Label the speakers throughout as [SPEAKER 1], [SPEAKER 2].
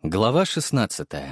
[SPEAKER 1] Глава 16.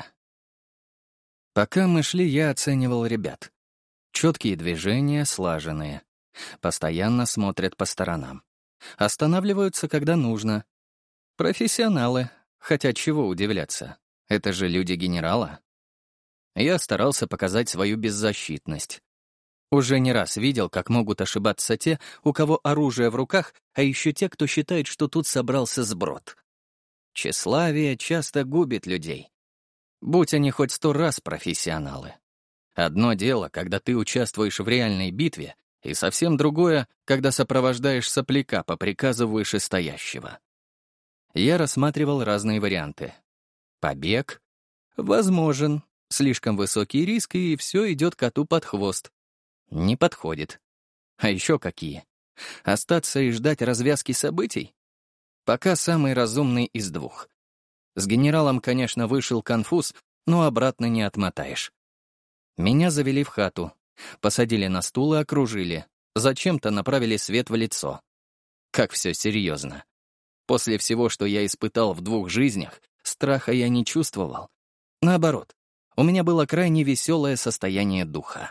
[SPEAKER 1] Пока мы шли, я оценивал ребят. Четкие движения, слаженные. Постоянно смотрят по сторонам. Останавливаются, когда нужно. Профессионалы. Хотя чего удивляться? Это же люди генерала. Я старался показать свою беззащитность. Уже не раз видел, как могут ошибаться те, у кого оружие в руках, а еще те, кто считает, что тут собрался сброд. Тщеславие часто губит людей. Будь они хоть 100 раз профессионалы. Одно дело, когда ты участвуешь в реальной битве, и совсем другое, когда сопровождаешь сопляка по приказу вышестоящего. Я рассматривал разные варианты. Побег? Возможен. Слишком высокий риск, и все идет коту под хвост. Не подходит. А еще какие? Остаться и ждать развязки событий? Пока самый разумный из двух. С генералом, конечно, вышел конфуз, но обратно не отмотаешь. Меня завели в хату. Посадили на стул и окружили. Зачем-то направили свет в лицо. Как все серьезно. После всего, что я испытал в 2 жизнях, страха я не чувствовал. Наоборот, у меня было крайне веселое состояние духа.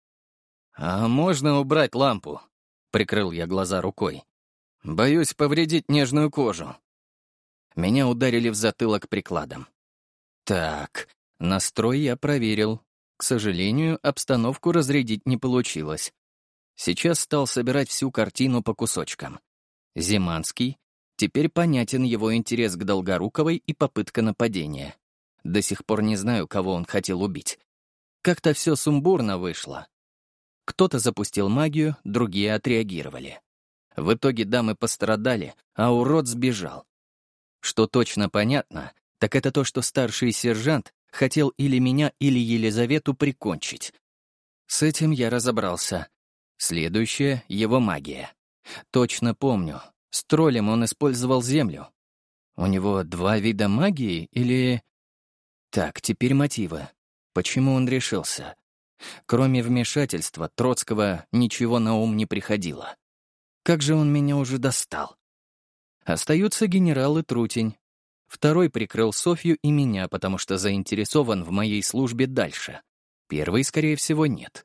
[SPEAKER 1] «А можно убрать лампу?» — прикрыл я глаза рукой. «Боюсь повредить нежную кожу». Меня ударили в затылок прикладом. Так, настрой я проверил. К сожалению, обстановку разрядить не получилось. Сейчас стал собирать всю картину по кусочкам. Зиманский. Теперь понятен его интерес к Долгоруковой и попытка нападения. До сих пор не знаю, кого он хотел убить. Как-то все сумбурно вышло. Кто-то запустил магию, другие отреагировали. В итоге дамы пострадали, а урод сбежал. Что точно понятно, так это то, что старший сержант хотел или меня, или Елизавету прикончить. С этим я разобрался. Следующее — его магия. Точно помню, с троллем он использовал землю. У него 2 вида магии или... Так, теперь мотивы. Почему он решился? Кроме вмешательства Троцкого ничего на ум не приходило. Как же он меня уже достал. Остаются генерал и Трутень. Второй прикрыл Софью и меня, потому что заинтересован в моей службе дальше. Первый, скорее всего, нет.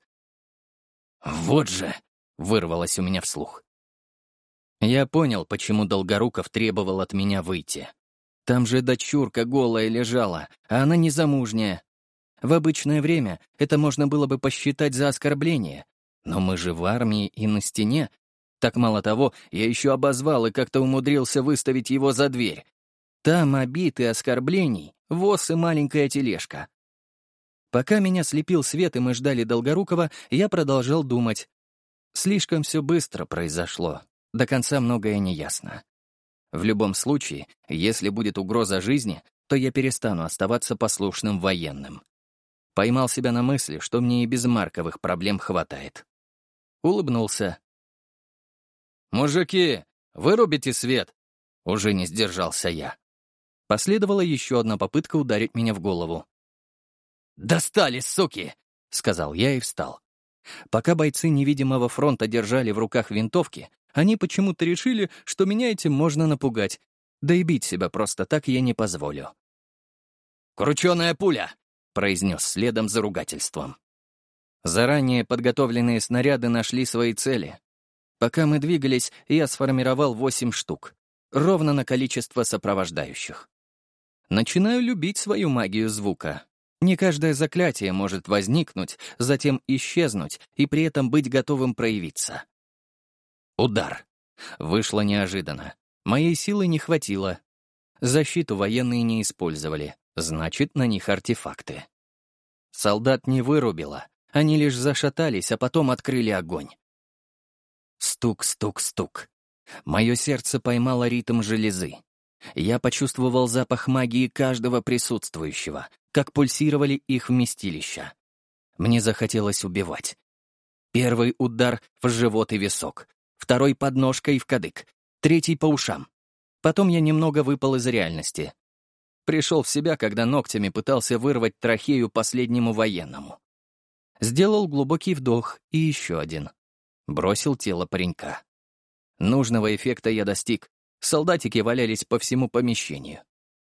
[SPEAKER 1] «Вот же!» — вырвалось у меня вслух. Я понял, почему Долгоруков требовал от меня выйти. Там же дочурка голая лежала, а она незамужняя. В обычное время это можно было бы посчитать за оскорбление. Но мы же в армии и на стене. Так мало того, я еще обозвал и как-то умудрился выставить его за дверь. Там обид и оскорблений, воз и маленькая тележка. Пока меня слепил свет и мы ждали Долгорукова, я продолжал думать. Слишком все быстро произошло. До конца многое не ясно. В любом случае, если будет угроза жизни, то я перестану оставаться послушным военным. Поймал себя на мысли, что мне и без Марковых проблем хватает. Улыбнулся. «Мужики, вырубите свет!» Уже не сдержался я. Последовала еще одна попытка ударить меня в голову. «Достали, суки!» — сказал я и встал. Пока бойцы невидимого фронта держали в руках винтовки, они почему-то решили, что меня этим можно напугать, да и бить себя просто так я не позволю. «Крученая пуля!» — произнес следом за ругательством. Заранее подготовленные снаряды нашли свои цели. Пока мы двигались, я сформировал 8 штук. Ровно на количество сопровождающих. Начинаю любить свою магию звука. Не каждое заклятие может возникнуть, затем исчезнуть и при этом быть готовым проявиться. Удар. Вышло неожиданно. Моей силы не хватило. Защиту военные не использовали, значит, на них артефакты. Солдат не вырубило, они лишь зашатались, а потом открыли огонь. Стук, стук, стук. Мое сердце поймало ритм железы. Я почувствовал запах магии каждого присутствующего, как пульсировали их вместилища. Мне захотелось убивать. Первый удар в живот и висок, второй под ножкой и в кадык, третий по ушам. Потом я немного выпал из реальности. Пришел в себя, когда ногтями пытался вырвать трахею последнему военному. Сделал глубокий вдох и еще один. Бросил тело паренька. Нужного эффекта я достиг. Солдатики валялись по всему помещению.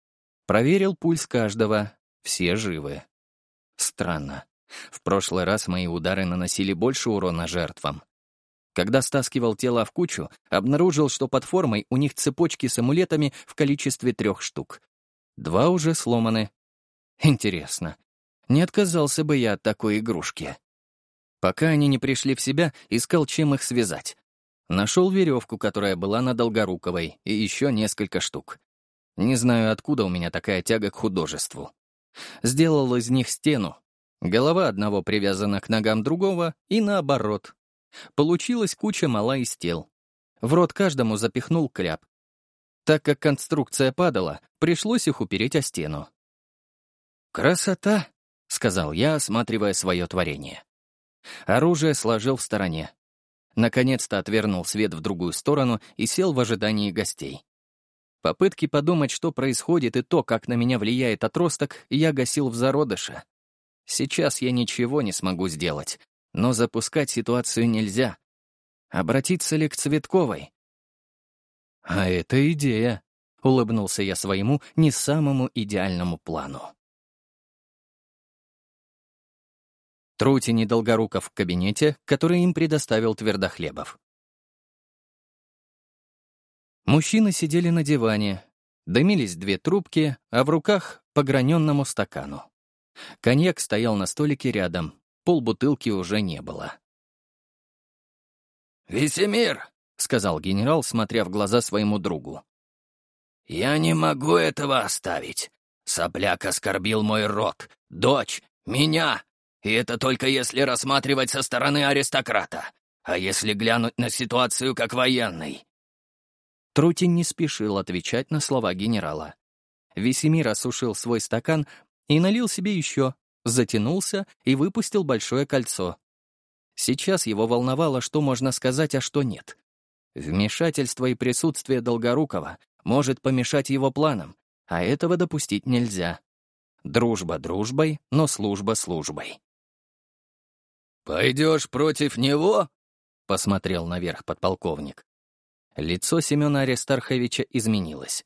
[SPEAKER 1] Проверил пульс каждого. Все живы. Странно. В прошлый раз мои удары наносили больше урона жертвам. Когда стаскивал тела в кучу, обнаружил, что под формой у них цепочки с амулетами в количестве 3 штук. 2 уже сломаны. Интересно, не отказался бы я от такой игрушки. Пока они не пришли в себя, искал, чем их связать. Нашел веревку, которая была на Долгоруковой, и еще несколько штук. Не знаю, откуда у меня такая тяга к художеству. Сделал из них стену. Голова одного привязана к ногам другого и наоборот. Получилась куча мала из тел. В рот каждому запихнул кляп. Так как конструкция падала, пришлось их упереть о стену. «Красота!» — сказал я, осматривая свое творение. Оружие сложил в стороне. Наконец-то отвернул свет в другую сторону и сел в ожидании гостей. Попытки подумать, что происходит, и то, как на меня влияет отросток, я гасил в зародыше. Сейчас я ничего не смогу сделать, но запускать ситуацию нельзя. Обратиться ли к Цветковой? А это идея. Улыбнулся я своему не самому идеальному плану. Трутень и Долгоруков в кабинете, который им предоставил Твердохлебов. Мужчины сидели на диване, дымились 2 трубки, а в руках — по граненному стакану. Коньяк стоял на столике рядом, полбутылки уже не было.
[SPEAKER 2] «Весемир!» — сказал генерал, смотря в глаза своему другу. «Я не могу этого оставить. Сопляк оскорбил мой род, дочь, меня. И это только если рассматривать со стороны аристократа. А если глянуть на ситуацию как военный?»
[SPEAKER 1] Трутень не спешил отвечать на слова генерала. Весемир осушил свой стакан и налил себе еще, затянулся и выпустил большое кольцо. Сейчас его волновало, что можно сказать, а что нет. Вмешательство и присутствие Долгорукова может помешать его планам, а этого допустить нельзя. Дружба дружбой, но служба службой.
[SPEAKER 2] «Пойдешь против него?»
[SPEAKER 1] — посмотрел наверх подполковник. Лицо Семена Аристарховича изменилось.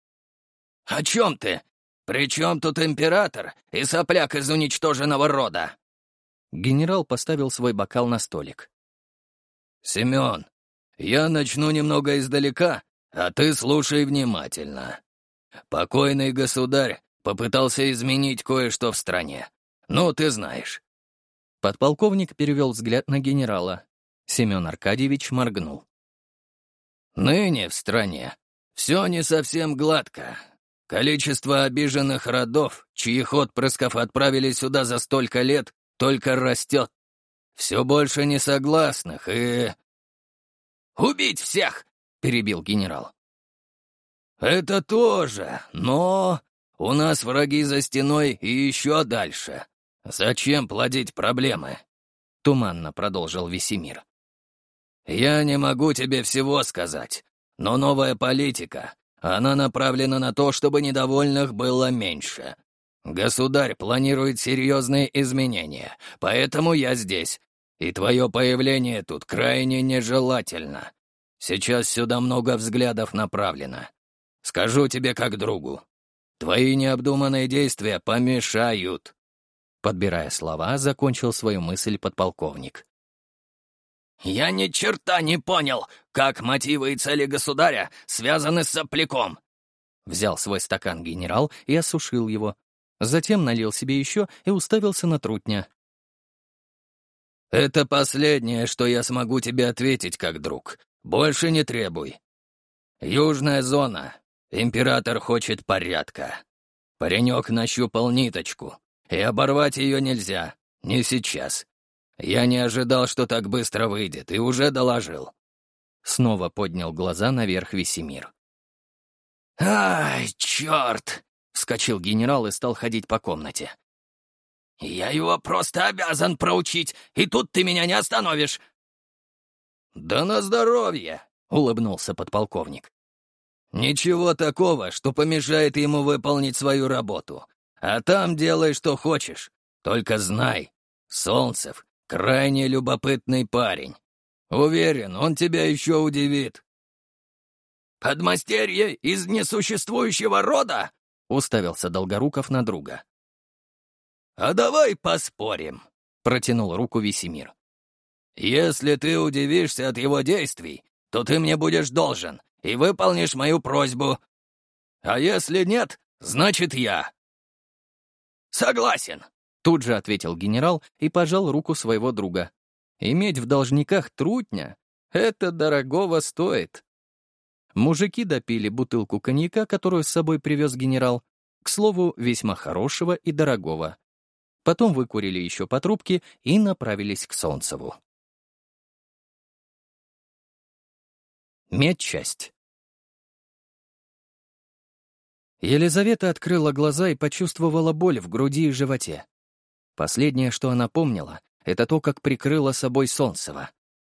[SPEAKER 2] «О чем ты? При чем тут император и сопляк из уничтоженного рода?»
[SPEAKER 1] Генерал поставил свой бокал на столик.
[SPEAKER 2] «Семен, я начну немного издалека, а ты слушай внимательно. Покойный государь попытался изменить кое-что в стране. Ну, ты знаешь».
[SPEAKER 1] Подполковник перевел взгляд на генерала. Семен Аркадьевич моргнул.
[SPEAKER 2] «Ныне в стране все не совсем гладко. Количество обиженных родов, чьих отпрысков отправили сюда за столько лет, только растет. Все больше несогласных и...» «Убить всех!» — перебил генерал. «Это тоже, но у нас враги за стеной и еще дальше. Зачем плодить проблемы?» — туманно продолжил Весемир. «Я не могу тебе всего сказать, но новая политика, она направлена на то, чтобы недовольных было меньше. Государь планирует серьезные изменения, поэтому я здесь, и твое появление тут крайне нежелательно. Сейчас сюда много взглядов направлено. Скажу тебе как другу, твои необдуманные действия помешают».
[SPEAKER 1] Подбирая слова, закончил свою мысль подполковник.
[SPEAKER 2] «Я ни черта не понял, как мотивы и цели государя связаны с сопляком!»
[SPEAKER 1] Взял свой стакан генерал и осушил его. Затем налил себе еще и уставился на Трутня.
[SPEAKER 2] «Это последнее, что я смогу тебе ответить как друг. Больше не требуй. Южная зона. Император хочет порядка. Паренек нащупал ниточку, и оборвать ее нельзя. Не сейчас. Я не ожидал, что так быстро выйдет, и уже доложил».
[SPEAKER 1] Снова поднял глаза наверх Весемир.
[SPEAKER 2] «Ай, черт!» — вскочил генерал и стал ходить по комнате. «Я его просто обязан проучить, и тут ты меня не остановишь!» «Да на здоровье!» — улыбнулся подполковник. «Ничего такого, что помешает ему выполнить свою работу. А там делай, что хочешь. Только знай, Солнцев — крайне любопытный парень. Уверен, он тебя еще удивит». «Подмастерье из несуществующего рода?»
[SPEAKER 1] уставился Долгоруков на друга.
[SPEAKER 2] «А давай поспорим», — протянул руку Весемир. «Если ты удивишься от его действий, то ты мне будешь должен и выполнишь мою просьбу. А если нет, значит я». «Согласен»,
[SPEAKER 1] — тут же ответил генерал и пожал руку своего друга. Иметь в должниках трутня — это дорогого стоит. Мужики допили бутылку коньяка, которую с собой привез генерал, к слову, весьма хорошего и дорогого. Потом выкурили еще по трубке и направились к Солнцеву. Медчасть. Елизавета открыла глаза и почувствовала боль в груди и животе. Последнее, что она помнила, это то, как прикрыла собой Солнцева.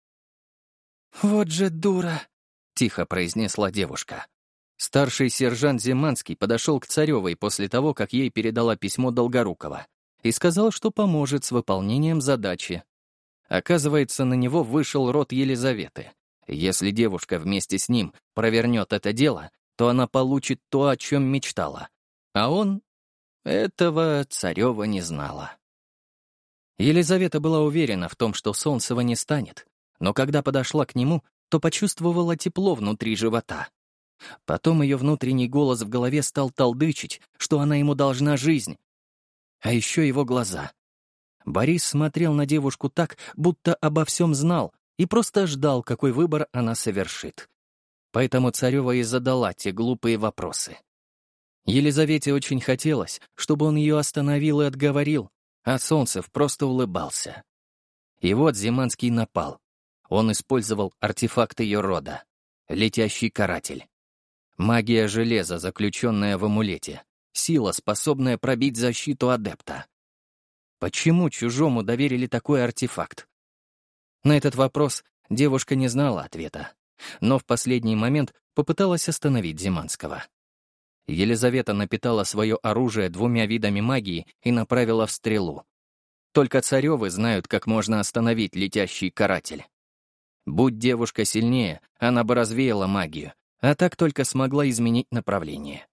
[SPEAKER 1] «Вот же дура!» — тихо произнесла девушка. Старший сержант Зиманский подошел к Царевой после того, как ей передала письмо Долгорукова, и сказал, что поможет с выполнением задачи. Оказывается, на него вышел род Елизаветы. Если девушка вместе с ним провернет это дело, то она получит то, о чем мечтала. А он... Этого Царева не знала. Елизавета была уверена в том, что Солнцева не станет, но когда подошла к нему, то почувствовала тепло внутри живота. Потом ее внутренний голос в голове стал толдычить, что она ему должна жизнь. А еще его глаза. Борис смотрел на девушку так, будто обо всем знал, и просто ждал, какой выбор она совершит. Поэтому Царева и задала те глупые вопросы. Елизавете очень хотелось, чтобы он ее остановил и отговорил, а Солнцев просто улыбался. И вот Зиманский напал. Он использовал артефакт ее рода — летящий каратель. Магия железа, заключенная в амулете. Сила, способная пробить защиту адепта. Почему чужому доверили такой артефакт? На этот вопрос девушка не знала ответа, но в последний момент попыталась остановить Зиманского. Елизавета напитала свое оружие 2 видами магии и направила в стрелу. Только Царевы знают, как можно остановить летящий каратель. Будь девушка сильнее, она бы развеяла магию, а так только смогла изменить направление.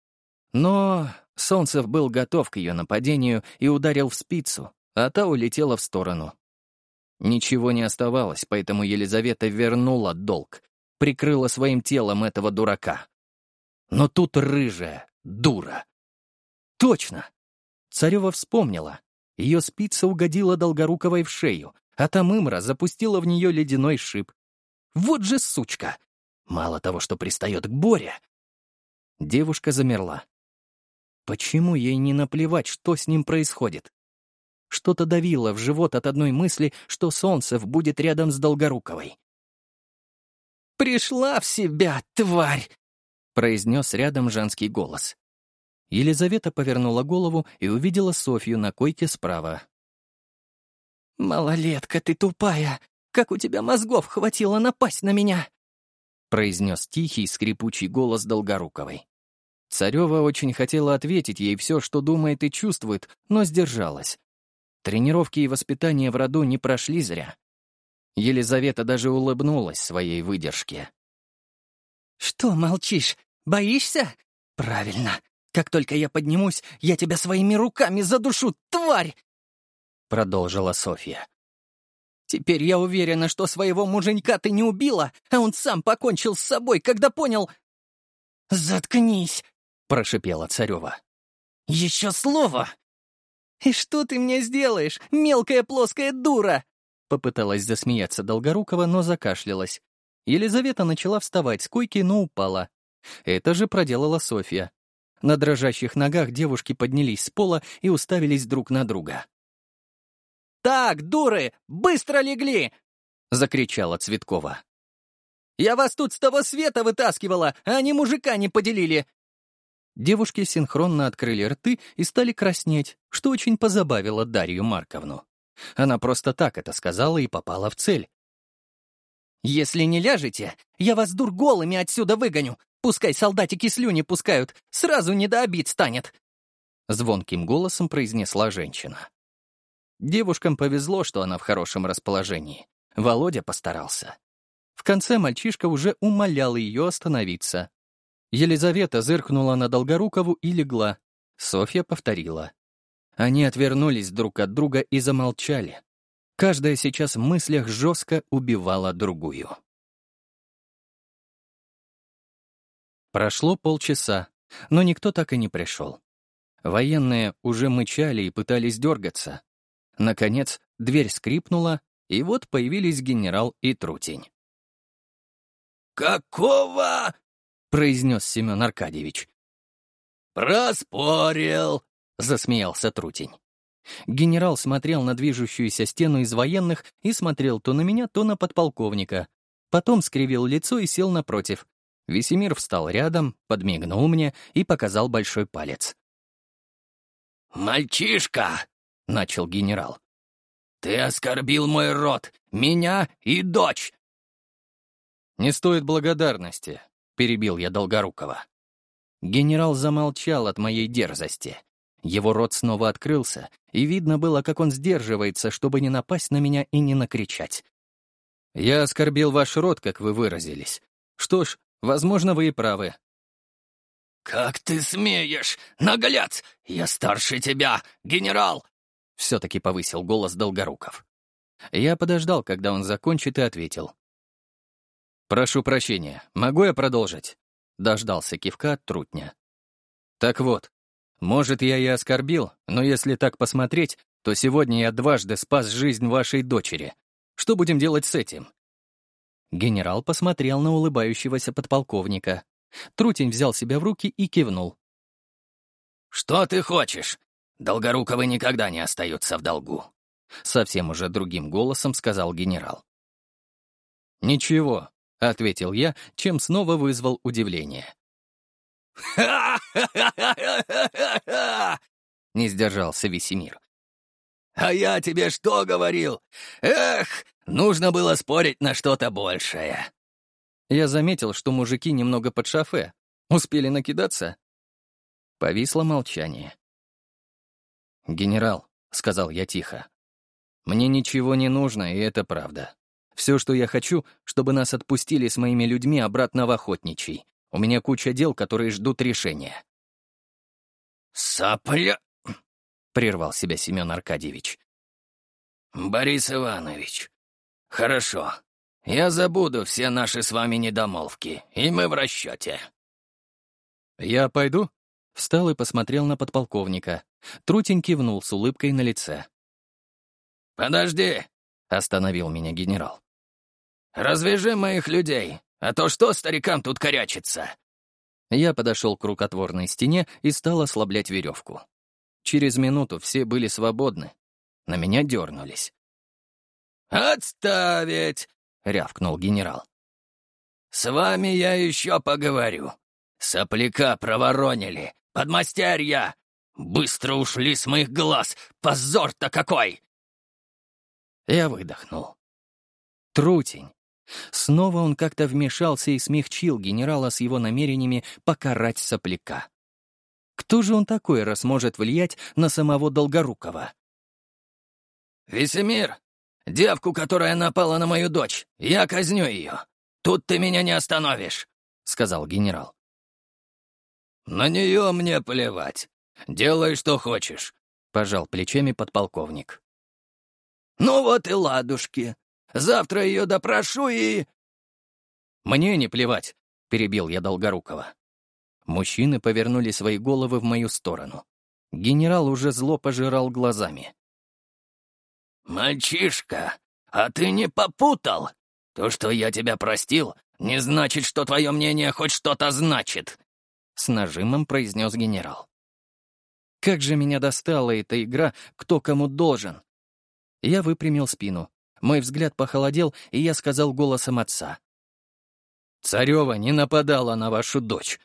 [SPEAKER 1] Но Солнцев был готов к ее нападению и ударил в спицу, а та улетела в сторону. Ничего не оставалось, поэтому Елизавета вернула долг, прикрыла своим телом этого дурака. Но тут рыжая дура. Точно! Царева вспомнила. Ее спица угодила Долгоруковой в шею, а та мымра запустила в нее ледяной шип. Вот же сучка! Мало того, что пристает к Боре. Девушка замерла. Почему ей не наплевать, что с ним происходит? Что-то давило в живот от одной мысли, что Солнцев будет рядом с Долгоруковой. «Пришла в себя, тварь!» — произнес рядом женский голос. Елизавета повернула голову и увидела Софью на койке справа. «Малолетка ты тупая! Как у тебя мозгов хватило напасть на меня?» — произнес тихий, скрипучий голос Долгоруковой. Царева очень хотела ответить ей все, что думает и чувствует, но сдержалась. Тренировки и воспитание в роду не прошли зря. Елизавета даже улыбнулась своей выдержке. «Что молчишь? Боишься? Правильно. Как только я поднимусь, я тебя своими руками задушу, тварь!» Продолжила Софья. «Теперь я уверена, что своего муженька ты не убила, а он сам покончил с собой, когда понял...» «Заткнись!» — прошипела Царева. «Еще слово!» «И что ты мне сделаешь, мелкая плоская дура?» Попыталась засмеяться Долгорукова, но закашлялась. Елизавета начала вставать с койки, но упала. Это же проделала Софья. На дрожащих ногах девушки поднялись с пола и уставились друг на друга. «Так, дуры, быстро легли!» — закричала Цветкова. «Я вас тут с того света вытаскивала, а они мужика не поделили!» Девушки синхронно открыли рты и стали краснеть, что очень позабавило Дарью Марковну. Она просто так это сказала и попала в цель. «Если не ляжете, я вас, дур, голыми отсюда выгоню. Пускай солдатики слюни пускают, сразу не до обид станет!» Звонким голосом произнесла женщина. Девушкам повезло, что она в хорошем расположении. Володя постарался. В конце мальчишка уже умолял ее остановиться. Елизавета зыркнула на Долгорукову и легла. Софья повторила. Они отвернулись друг от друга и замолчали. Каждая сейчас в мыслях жестко убивала другую. Прошло полчаса, но никто так и не пришел. Военные уже мычали и пытались дергаться. Наконец, дверь скрипнула, и вот появились генерал и Трутень.
[SPEAKER 2] «Какого?» —
[SPEAKER 1] произнес Семен Аркадьевич.
[SPEAKER 2] «Проспорил!»
[SPEAKER 1] — засмеялся Трутень. Генерал смотрел на движущуюся стену из военных и смотрел то на меня, то на подполковника. Потом скривил лицо и сел напротив. Весемир встал рядом, подмигнул мне и показал большой палец.
[SPEAKER 2] «Мальчишка!» — начал генерал. «Ты оскорбил мой род, меня и дочь!»
[SPEAKER 1] «Не стоит благодарности», — перебил я Долгорукова. Генерал замолчал от моей дерзости. Его рот снова открылся, и видно было, как он сдерживается, чтобы не напасть на меня и не накричать. «Я оскорбил ваш род, как вы выразились. Что ж, возможно, вы и правы».
[SPEAKER 2] «Как ты смеешь, наглец! Я старше тебя, генерал!»
[SPEAKER 1] Все-таки повысил голос Долгоруков. Я подождал, когда он закончит, и ответил. «Прошу прощения, могу я продолжить?» Дождался кивка от Трутня. «Так вот, может, я и оскорбил, но если так посмотреть, то сегодня я дважды спас жизнь вашей дочери. Что будем делать с этим?» Генерал посмотрел на улыбающегося подполковника. Трутень взял себя в руки и кивнул.
[SPEAKER 2] «Что ты хочешь? Долгоруковы никогда не остаются в долгу»,
[SPEAKER 1] — совсем уже другим голосом сказал генерал. «Ничего», — ответил я, чем снова вызвал удивление.
[SPEAKER 2] «Ха-ха-ха-ха-ха-ха!» — не сдержался Весемир. «А я тебе что говорил? Эх, нужно было спорить на что-то большее».
[SPEAKER 1] Я заметил, что мужики немного под шофе. Успели накидаться? Повисло молчание. «Генерал», — сказал я тихо, — «мне ничего не нужно, и это правда. Все, что я хочу, чтобы нас отпустили с моими людьми обратно в Охотничий. У меня куча дел, которые ждут решения».
[SPEAKER 2] «Сопля...»
[SPEAKER 1] — прервал себя Семен Аркадьевич.
[SPEAKER 2] «Борис Иванович, хорошо. Я забуду все наши с вами недомолвки, и мы в расчете».
[SPEAKER 1] «Я пойду?» — встал и посмотрел на подполковника. Трутень кивнул с улыбкой на лице.
[SPEAKER 2] «Подожди!» — остановил меня генерал. «Развяжи моих людей, а то что старикам тут корячиться?»
[SPEAKER 1] Я подошел к рукотворной стене и стал ослаблять веревку. Через минуту все были свободны. На меня дернулись.
[SPEAKER 2] «Отставить!» — рявкнул генерал. «С вами я еще поговорю. Сопляка проворонили, подмастерья! Быстро ушли с моих глаз! Позор-то какой!»
[SPEAKER 1] Я выдохнул. Трутень. Снова он как-то вмешался и смягчил генерала с его намерениями покарать сопляка. Кто же он такой, раз может влиять на самого Долгорукова?
[SPEAKER 2] «Весемир, девку, которая напала на мою дочь, я казню ее. Тут ты меня не остановишь», — сказал генерал. «На нее мне плевать. Делай, что хочешь», — пожал плечами подполковник. «Ну вот и ладушки. Завтра ее допрошу и...»
[SPEAKER 1] «Мне не плевать», — перебил я Долгорукова. Мужчины повернули свои головы в мою сторону. Генерал уже зло пожирал глазами.
[SPEAKER 2] «Мальчишка, а ты не попутал? То, что я тебя простил, не значит, что твое мнение хоть что-то значит», —
[SPEAKER 1] с нажимом произнес генерал. Как же меня достала эта игра «Кто кому должен». Я выпрямил спину. Мой взгляд похолодел, и я сказал голосом отца. «Царева не нападала на вашу дочь».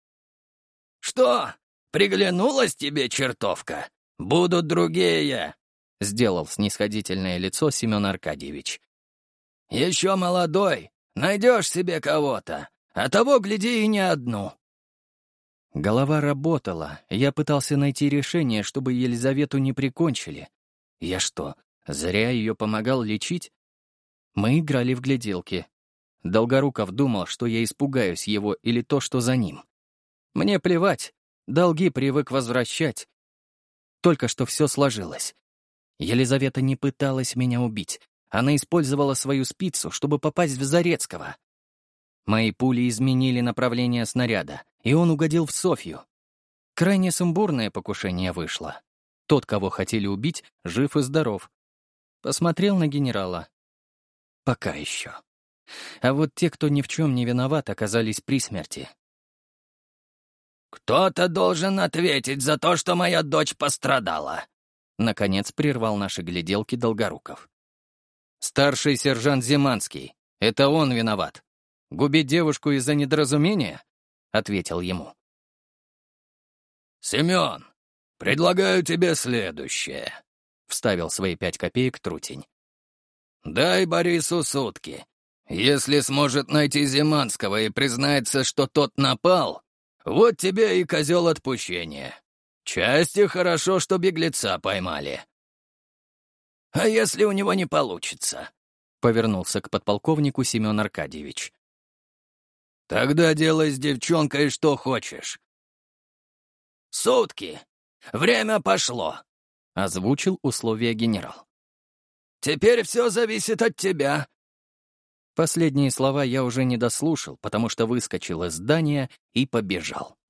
[SPEAKER 2] «Что, приглянулась тебе чертовка? Будут другие», — сделал снисходительное лицо Семен Аркадьевич. «Еще молодой, найдешь себе кого-то, а того, гляди, и не одну».
[SPEAKER 1] Голова работала, я пытался найти решение, чтобы Елизавету не прикончили. Я что, зря ее помогал лечить? Мы играли в гляделки. Долгоруков думал, что я испугаюсь его или то, что за ним. Мне плевать, долги привык возвращать. Только что все сложилось. Елизавета не пыталась меня убить. Она использовала свою спицу, чтобы попасть в Зарецкого. Мои пули изменили направление снаряда, и он угодил в Софью. Крайне сумбурное покушение вышло. Тот, кого хотели убить, жив и здоров. Посмотрел на генерала. Пока еще. А вот те, кто ни в чем не виноват, оказались при смерти.
[SPEAKER 2] «Кто-то должен ответить за то, что моя дочь пострадала», —
[SPEAKER 1] наконец прервал наши гляделки Долгоруков. «Старший сержант Зиманский. Это он виноват. Губить девушку из-за недоразумения?» — ответил ему.
[SPEAKER 2] «Семен, предлагаю тебе следующее», — вставил свои 5 копеек Трутень. «Дай Борису сутки. Если сможет найти Зиманского и признается, что тот напал, вот тебе и козел отпущения. Части хорошо, что беглеца поймали». «А если у него не получится?» — повернулся к подполковнику Семен Аркадьевич. «Тогда делай с девчонкой что хочешь». «Сутки. Время пошло», — озвучил условия генерал. «Теперь все зависит от тебя».
[SPEAKER 1] Последние слова я уже не дослушал, потому что выскочил из здания и побежал.